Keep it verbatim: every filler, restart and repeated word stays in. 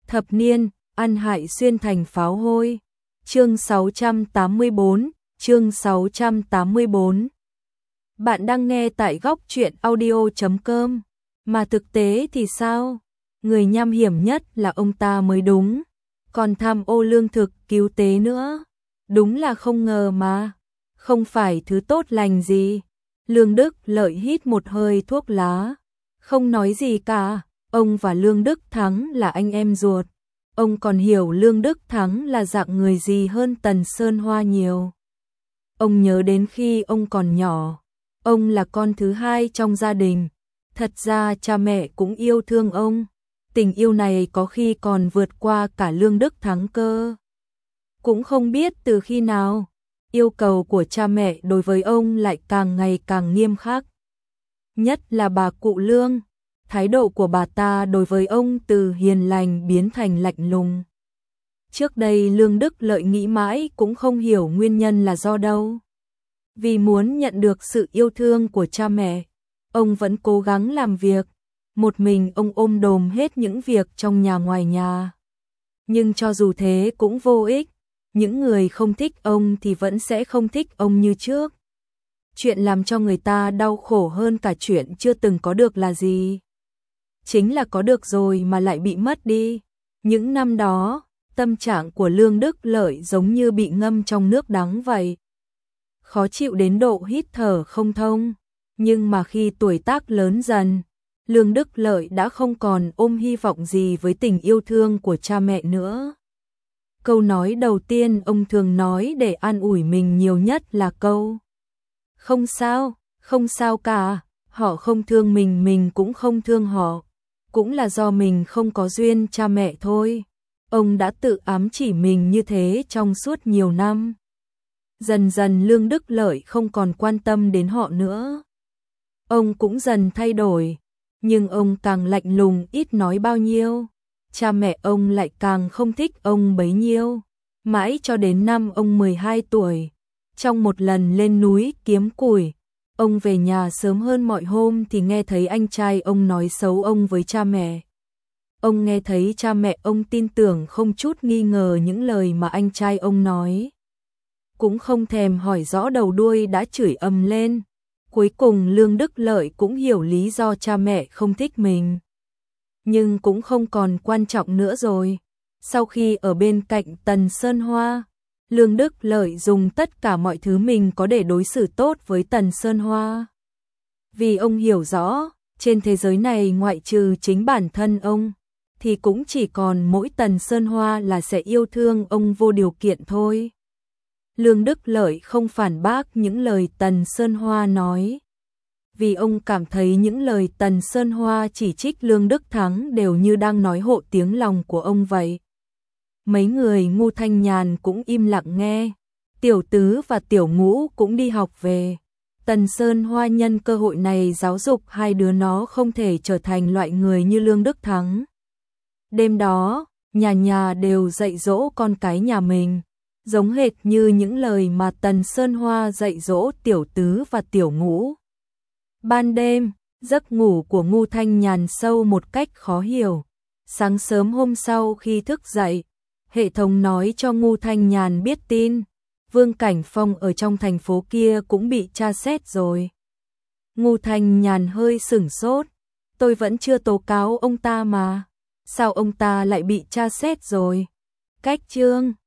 Thập niên, ăn hại xuyên thành pháo hôi. Chương sáu trăm tám mươi tư, chương sáu trăm tám mươi tư. Bạn đang nghe tại góc truyện audio chấm com. Mà thực tế thì sao? Người nham hiểm nhất là ông ta mới đúng. Còn tham ô lương thực, cứu tế nữa. Đúng là không ngờ mà. Không phải thứ tốt lành gì. Lương Đức Lợi hít một hơi thuốc lá. Không nói gì cả. Ông và Lương Đức Thắng là anh em ruột. Ông còn hiểu Lương Đức Thắng là dạng người gì hơn Tần Sơn Hoa nhiều. Ông nhớ đến khi ông còn nhỏ. Ông là con thứ hai trong gia đình. Thật ra cha mẹ cũng yêu thương ông. Tình yêu này có khi còn vượt qua cả Lương Đức Thắng cơ. Cũng không biết từ khi nào, yêu cầu của cha mẹ đối với ông lại càng ngày càng nghiêm khắc. Nhất là bà cụ Lương, thái độ của bà ta đối với ông từ hiền lành biến thành lạnh lùng. Trước đây Lương Đức Lợi nghĩ mãi cũng không hiểu nguyên nhân là do đâu. Vì muốn nhận được sự yêu thương của cha mẹ, ông vẫn cố gắng làm việc. Một mình ông ôm đồm hết những việc trong nhà ngoài nhà. Nhưng cho dù thế cũng vô ích. Những người không thích ông thì vẫn sẽ không thích ông như trước. Chuyện làm cho người ta đau khổ hơn cả chuyện chưa từng có được là gì? Chính là có được rồi mà lại bị mất đi. Những năm đó, tâm trạng của Lương Đức Lợi giống như bị ngâm trong nước đắng vậy. Khó chịu đến độ hít thở không thông. Nhưng mà khi tuổi tác lớn dần, Lương Đức Lợi đã không còn ôm hy vọng gì với tình yêu thương của cha mẹ nữa. Câu nói đầu tiên ông thường nói để an ủi mình nhiều nhất là câu: không sao, không sao cả, họ không thương mình, mình cũng không thương họ. Cũng là do mình không có duyên cha mẹ thôi. Ông đã tự ám chỉ mình như thế trong suốt nhiều năm. Dần dần Lương Đức Lợi không còn quan tâm đến họ nữa. Ông cũng dần thay đổi, nhưng ông càng lạnh lùng ít nói bao nhiêu. Cha mẹ ông lại càng không thích ông bấy nhiêu. Mãi cho đến năm ông mười hai tuổi, trong một lần lên núi kiếm củi, ông về nhà sớm hơn mọi hôm thì nghe thấy anh trai ông nói xấu ông với cha mẹ. Ông nghe thấy cha mẹ ông tin tưởng không chút nghi ngờ những lời mà anh trai ông nói. Cũng không thèm hỏi rõ đầu đuôi đã chửi ầm lên. Cuối cùng Lương Đức Lợi cũng hiểu lý do cha mẹ không thích mình. Nhưng cũng không còn quan trọng nữa rồi. Sau khi ở bên cạnh Tần Sơn Hoa, Lương Đức Lợi dùng tất cả mọi thứ mình có để đối xử tốt với Tần Sơn Hoa. Vì ông hiểu rõ, trên thế giới này ngoại trừ chính bản thân ông, thì cũng chỉ còn mỗi Tần Sơn Hoa là sẽ yêu thương ông vô điều kiện thôi. Lương Đức Lợi không phản bác những lời Tần Sơn Hoa nói. Vì ông cảm thấy những lời Tần Sơn Hoa chỉ trích Lương Đức Thắng đều như đang nói hộ tiếng lòng của ông vậy. Mấy người Ngu Thanh Nhàn cũng im lặng nghe. Tiểu Tứ và Tiểu Ngũ cũng đi học về. Tần Sơn Hoa nhân cơ hội này giáo dục hai đứa nó không thể trở thành loại người như Lương Đức Thắng. Đêm đó, nhà nhà đều dạy dỗ con cái nhà mình, giống hệt như những lời mà Tần Sơn Hoa dạy dỗ Tiểu Tứ và Tiểu Ngũ. Ban đêm, giấc ngủ của Ngu Thanh Nhàn sâu một cách khó hiểu. Sáng sớm hôm sau khi thức dậy, hệ thống nói cho Ngu Thanh Nhàn biết tin, Vương Cảnh Phong ở trong thành phố kia cũng bị tra xét rồi. Ngu Thanh Nhàn hơi sửng sốt, tôi vẫn chưa tố cáo ông ta mà, sao ông ta lại bị tra xét rồi? Cách chương